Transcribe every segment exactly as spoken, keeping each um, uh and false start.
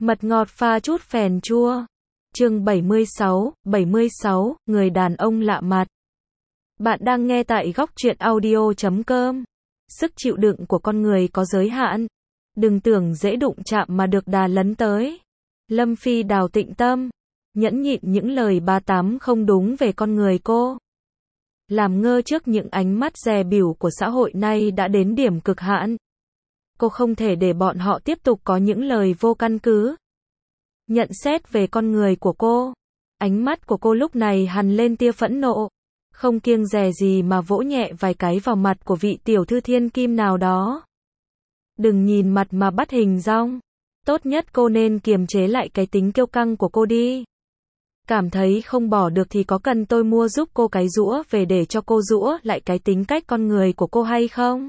Mật ngọt pha chút phèn chua. Chương bảy mươi sáu, bảy mươi sáu, người đàn ông lạ mặt. Bạn đang nghe tại góc truyện audio chấm com. Sức chịu đựng của con người có giới hạn. Đừng tưởng dễ đụng chạm mà được đà lấn tới. Lâm Phi Đào tịnh tâm, nhẫn nhịn những lời ba tám không đúng về con người cô. Làm ngơ trước những ánh mắt dè bỉu của xã hội nay đã đến điểm cực hạn. Cô không thể để bọn họ tiếp tục có những lời vô căn cứ. Nhận xét về con người của cô. Ánh mắt của cô lúc này hằn lên tia phẫn nộ. Không kiêng dè gì mà vỗ nhẹ vài cái vào mặt của vị tiểu thư thiên kim nào đó. Đừng nhìn mặt mà bắt hình dong. Tốt nhất cô nên kiềm chế lại cái tính kiêu căng của cô đi. Cảm thấy không bỏ được thì có cần tôi mua giúp cô cái giũa về để cho cô giũa lại cái tính cách con người của cô hay không?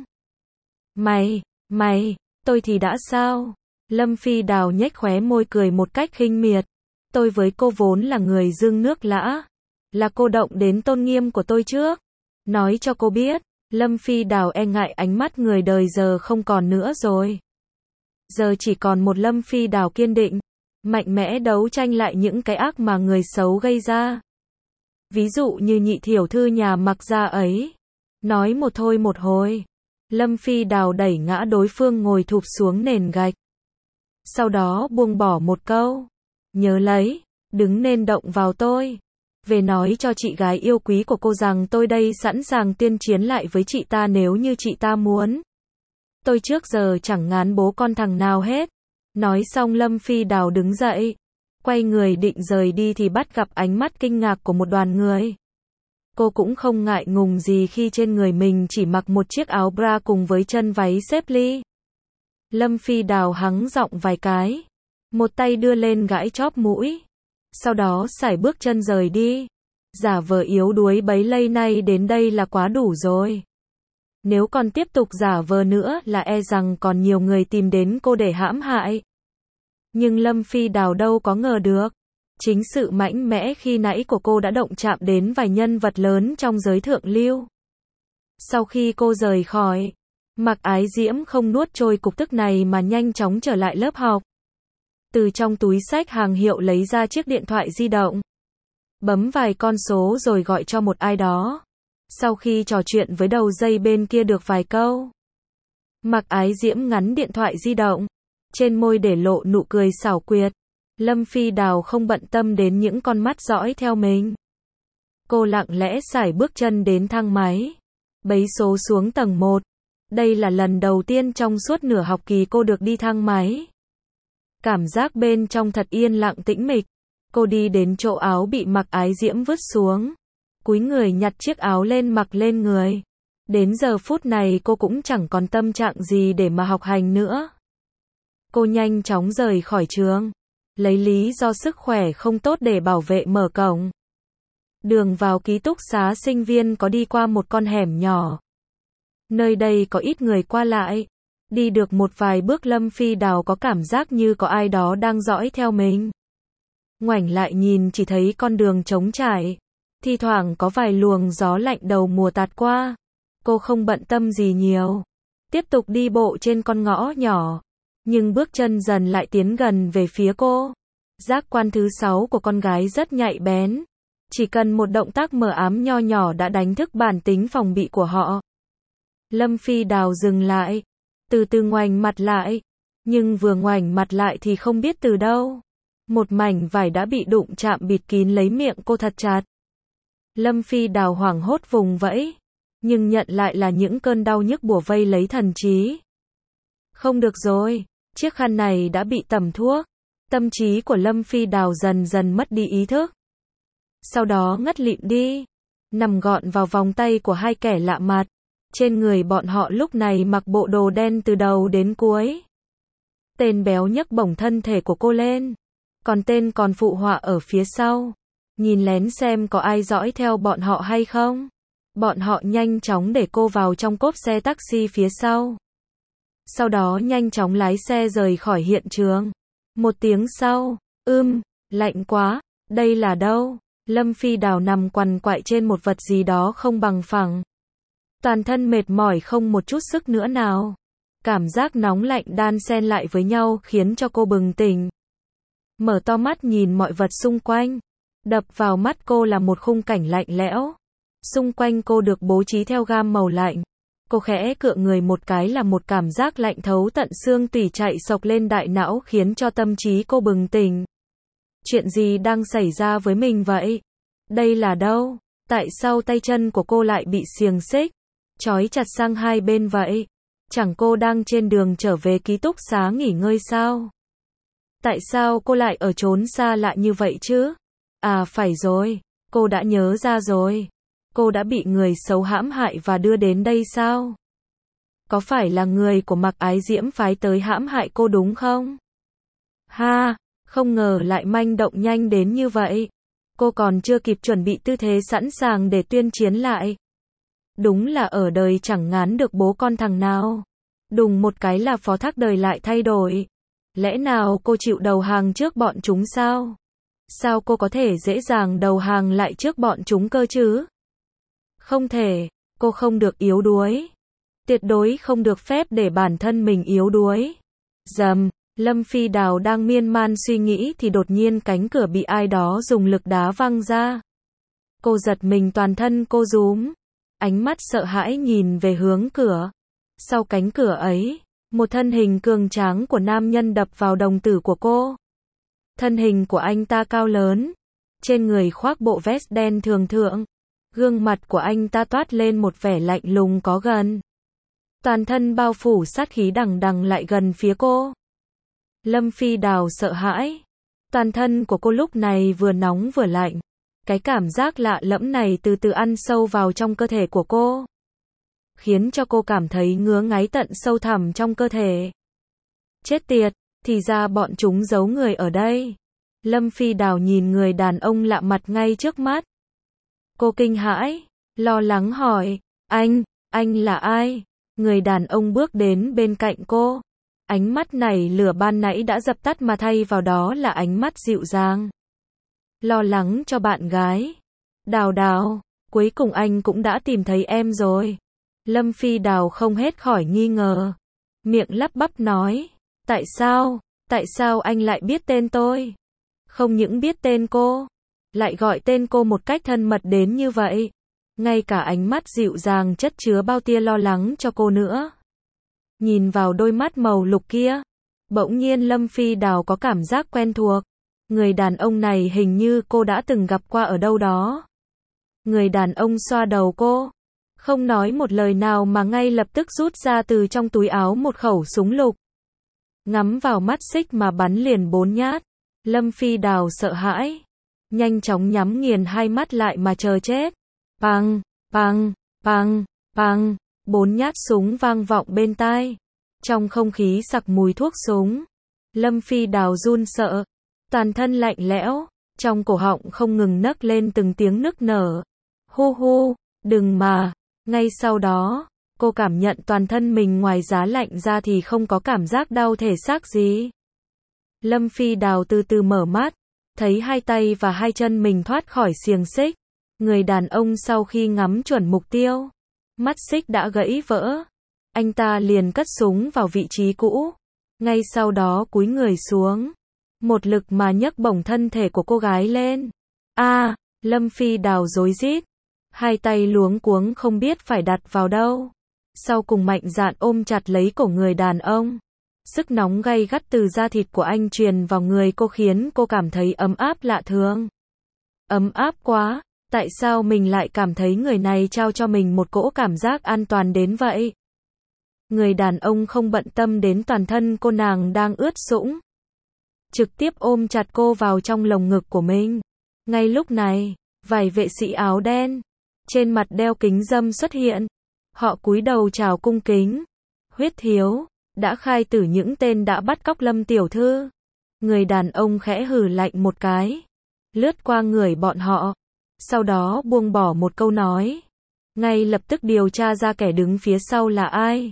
Mày, mày, tôi thì đã sao? Lâm Phi Đào nhếch khóe môi cười một cách khinh miệt. Tôi với cô vốn là người dưng nước lã. Là cô động đến tôn nghiêm của tôi trước. Nói cho cô biết, Lâm Phi Đào e ngại ánh mắt người đời giờ không còn nữa rồi. Giờ chỉ còn một Lâm Phi Đào kiên định, mạnh mẽ đấu tranh lại những cái ác mà người xấu gây ra. Ví dụ như nhị thiểu thư nhà Mặc Gia ấy. Nói một thôi một hồi. Lâm Phi Đào đẩy ngã đối phương ngồi thụp xuống nền gạch. Sau đó buông bỏ một câu. Nhớ lấy, đứng nên động vào tôi. Về nói cho chị gái yêu quý của cô rằng tôi đây sẵn sàng tuyên chiến lại với chị ta nếu như chị ta muốn. Tôi trước giờ chẳng ngán bố con thằng nào hết. Nói xong Lâm Phi Đào đứng dậy. Quay người định rời đi thì bắt gặp ánh mắt kinh ngạc của một đoàn người. Cô cũng không ngại ngùng gì khi trên người mình chỉ mặc một chiếc áo bra cùng với chân váy xếp ly. Lâm Phi Đào hắng giọng vài cái. Một tay đưa lên gãi chóp mũi. Sau đó sải bước chân rời đi. Giả vờ yếu đuối bấy lâu nay đến đây là quá đủ rồi. Nếu còn tiếp tục giả vờ nữa là e rằng còn nhiều người tìm đến cô để hãm hại. Nhưng Lâm Phi Đào đâu có ngờ được. Chính sự mạnh mẽ khi nãy của cô đã động chạm đến vài nhân vật lớn trong giới thượng lưu. Sau khi cô rời khỏi, Mạc Ái Diễm không nuốt trôi cục tức này mà nhanh chóng trở lại lớp học. Từ trong túi xách hàng hiệu lấy ra chiếc điện thoại di động. Bấm vài con số rồi gọi cho một ai đó. Sau khi trò chuyện với đầu dây bên kia được vài câu, Mạc Ái Diễm ngắn điện thoại di động. Trên môi để lộ nụ cười xảo quyệt. Lâm Phi Đào không bận tâm đến những con mắt dõi theo mình. Cô lặng lẽ sải bước chân đến thang máy. Bấy số xuống tầng một. Đây là lần đầu tiên trong suốt nửa học kỳ cô được đi thang máy. Cảm giác bên trong thật yên lặng tĩnh mịch. Cô đi đến chỗ áo bị Mạc Ái Diễm vứt xuống. Cúi người nhặt chiếc áo lên mặc lên người. Đến giờ phút này cô cũng chẳng còn tâm trạng gì để mà học hành nữa. Cô nhanh chóng rời khỏi trường. Lấy lý do sức khỏe không tốt để bảo vệ mở cổng. Đường vào ký túc xá sinh viên có đi qua một con hẻm nhỏ. Nơi đây có ít người qua lại. Đi được một vài bước Lâm Phi Đào có cảm giác như có ai đó đang dõi theo mình. Ngoảnh lại nhìn chỉ thấy con đường trống trải. Thi thoảng có vài luồng gió lạnh đầu mùa tạt qua. Cô không bận tâm gì nhiều. Tiếp tục đi bộ trên con ngõ nhỏ. Nhưng bước chân dần lại tiến gần về phía cô. Giác quan thứ sáu của con gái rất nhạy bén. Chỉ cần một động tác mờ ám nho nhỏ đã đánh thức bản tính phòng bị của họ. Lâm Phi Đào dừng lại. Từ từ ngoảnh mặt lại. Nhưng vừa ngoảnh mặt lại thì không biết từ đâu. Một mảnh vải đã bị đụng chạm bịt kín lấy miệng cô thật chặt. Lâm Phi Đào hoảng hốt vùng vẫy. Nhưng nhận lại là những cơn đau nhức bủa vây lấy thần trí. Không được rồi. Chiếc khăn này đã bị tẩm thuốc. Tâm trí của Lâm Phi Đào dần dần mất đi ý thức. Sau đó ngất lịm đi. Nằm gọn vào vòng tay của hai kẻ lạ mặt. Trên người bọn họ lúc này mặc bộ đồ đen từ đầu đến cuối. Tên béo nhấc bổng thân thể của cô lên. Còn tên còn phụ họa ở phía sau. Nhìn lén xem có ai dõi theo bọn họ hay không. Bọn họ nhanh chóng để cô vào trong cốp xe taxi phía sau. Sau đó nhanh chóng lái xe rời khỏi hiện trường. Một tiếng sau, ưm, lạnh quá, đây là đâu? Lâm Phi Đào nằm quằn quại trên một vật gì đó không bằng phẳng. Toàn thân mệt mỏi không một chút sức nữa nào. Cảm giác nóng lạnh đan xen lại với nhau khiến cho cô bừng tỉnh. mở to mắt nhìn mọi vật xung quanh. Đập vào mắt cô là một khung cảnh lạnh lẽo. Xung quanh cô được bố trí theo gam màu lạnh. Cô khẽ cựa người một cái là một cảm giác lạnh thấu tận xương tủy chạy xộc lên đại não khiến cho tâm trí cô bừng tỉnh. Chuyện gì đang xảy ra với mình vậy? Đây là đâu? Tại sao tay chân của cô lại bị xiềng xích, trói chặt sang hai bên vậy? Chẳng cô đang trên đường trở về ký túc xá nghỉ ngơi sao? Tại sao cô lại ở chốn xa lạ như vậy chứ? À phải rồi, cô đã nhớ ra rồi. Cô đã bị người xấu hãm hại và đưa đến đây sao? Có phải là người của Mạc Ái Diễm phái tới hãm hại cô đúng không? Ha, không ngờ lại manh động nhanh đến như vậy. Cô còn chưa kịp chuẩn bị tư thế sẵn sàng để tuyên chiến lại. Đúng là ở đời chẳng ngán được bố con thằng nào. Đùng một cái là phó thác đời lại thay đổi. Lẽ nào cô chịu đầu hàng trước bọn chúng sao? Sao cô có thể dễ dàng đầu hàng lại trước bọn chúng cơ chứ? Không thể, cô không được yếu đuối. Tuyệt đối không được phép để bản thân mình yếu đuối. Rầm, Lâm Phi Đào đang miên man suy nghĩ thì đột nhiên cánh cửa bị ai đó dùng lực đá văng ra. Cô giật mình toàn thân cô rúm. Ánh mắt sợ hãi nhìn về hướng cửa. Sau cánh cửa ấy, một thân hình cường tráng của nam nhân đập vào đồng tử của cô. Thân hình của anh ta cao lớn. Trên người khoác bộ vest đen thường thượng. Gương mặt của anh ta toát lên một vẻ lạnh lùng có gần. Toàn thân bao phủ sát khí đằng đằng lại gần phía cô. Lâm Phi Đào sợ hãi. Toàn thân của cô lúc này vừa nóng vừa lạnh. Cái cảm giác lạ lẫm này từ từ ăn sâu vào trong cơ thể của cô. Khiến cho cô cảm thấy ngứa ngáy tận sâu thẳm trong cơ thể. Chết tiệt, thì ra bọn chúng giấu người ở đây. Lâm Phi Đào nhìn người đàn ông lạ mặt ngay trước mắt. Cô kinh hãi, lo lắng hỏi, anh, anh là ai? Người đàn ông bước đến bên cạnh cô. Ánh mắt này lửa ban nãy đã dập tắt mà thay vào đó là ánh mắt dịu dàng. Lo lắng cho bạn gái. Đào Đào, cuối cùng anh cũng đã tìm thấy em rồi. Lâm Phi Đào không hết khỏi nghi ngờ. Miệng lắp bắp nói, tại sao, tại sao anh lại biết tên tôi? Không những biết tên cô, lại gọi tên cô một cách thân mật đến như vậy. Ngay cả ánh mắt dịu dàng chất chứa bao tia lo lắng cho cô nữa. Nhìn vào đôi mắt màu lục kia, bỗng nhiên Lâm Phi Đào có cảm giác quen thuộc. Người đàn ông này hình như cô đã từng gặp qua ở đâu đó. Người đàn ông xoa đầu cô, không nói một lời nào mà ngay lập tức rút ra từ trong túi áo một khẩu súng lục. Ngắm vào mắt xích mà bắn liền bốn nhát. Lâm Phi Đào sợ hãi, nhanh chóng nhắm nghiền hai mắt lại mà chờ chết. Pang, pang, pang, pang, bốn nhát súng vang vọng bên tai. Trong không khí sặc mùi thuốc súng. Lâm Phi Đào run sợ, toàn thân lạnh lẽo, trong cổ họng không ngừng nấc lên từng tiếng nức nở. Hu hu, đừng mà. Ngay sau đó, cô cảm nhận toàn thân mình ngoài giá lạnh ra thì không có cảm giác đau thể xác gì. Lâm Phi Đào từ từ mở mắt, thấy hai tay và hai chân mình thoát khỏi xiềng xích. Người đàn ông sau khi ngắm chuẩn mục tiêu, mắt xích đã gãy vỡ. Anh ta liền cất súng vào vị trí cũ. Ngay sau đó cúi người xuống. Một lực mà nhấc bổng thân thể của cô gái lên. A, à, Lâm Phi Đào rối rít. Hai tay luống cuống không biết phải đặt vào đâu. Sau cùng mạnh dạn ôm chặt lấy cổ người đàn ông. Sức nóng gay gắt từ da thịt của anh truyền vào người cô khiến cô cảm thấy ấm áp lạ thường. Ấm áp quá, tại sao mình lại cảm thấy người này trao cho mình một cỗ cảm giác an toàn đến vậy? Người đàn ông không bận tâm đến toàn thân cô nàng đang ướt sũng. Trực tiếp ôm chặt cô vào trong lồng ngực của mình. Ngay lúc này, vài vệ sĩ áo đen, trên mặt đeo kính râm xuất hiện. Họ cúi đầu chào cung kính. Huyết thiếu, đã khai tử những tên đã bắt cóc Lâm tiểu thư. Người đàn ông khẽ hừ lạnh một cái, lướt qua người bọn họ, sau đó buông bỏ một câu nói. Ngay lập tức điều tra ra kẻ đứng phía sau là ai.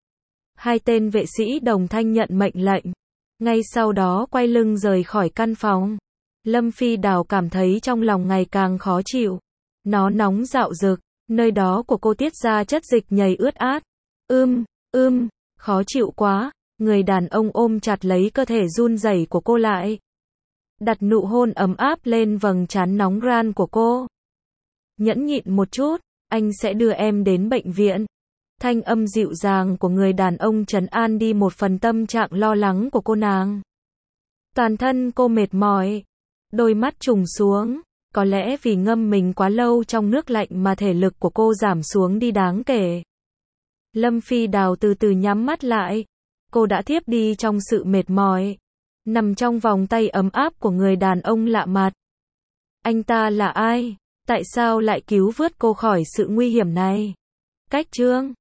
Hai tên vệ sĩ đồng thanh nhận mệnh lệnh. Ngay sau đó quay lưng rời khỏi căn phòng. Lâm Phi Đào cảm thấy trong lòng ngày càng khó chịu. Nó nóng rạo rực, nơi đó của cô tiết ra chất dịch nhầy ướt át. Ưm, ưm, khó chịu quá. Người đàn ông ôm chặt lấy cơ thể run rẩy của cô lại. đặt nụ hôn ấm áp lên vầng trán nóng ran của cô. Nhẫn nhịn một chút, anh sẽ đưa em đến bệnh viện. Thanh âm dịu dàng của người đàn ông trấn an đi một phần tâm trạng lo lắng của cô nàng. Toàn thân cô mệt mỏi, đôi mắt trùng xuống, có lẽ vì ngâm mình quá lâu trong nước lạnh mà thể lực của cô giảm xuống đi đáng kể. Lâm Phi Đào từ từ nhắm mắt lại, cô đã thiếp đi trong sự mệt mỏi, nằm trong vòng tay ấm áp của người đàn ông lạ mặt. Anh ta là ai? Tại sao lại cứu vớt cô khỏi sự nguy hiểm này? Cách chương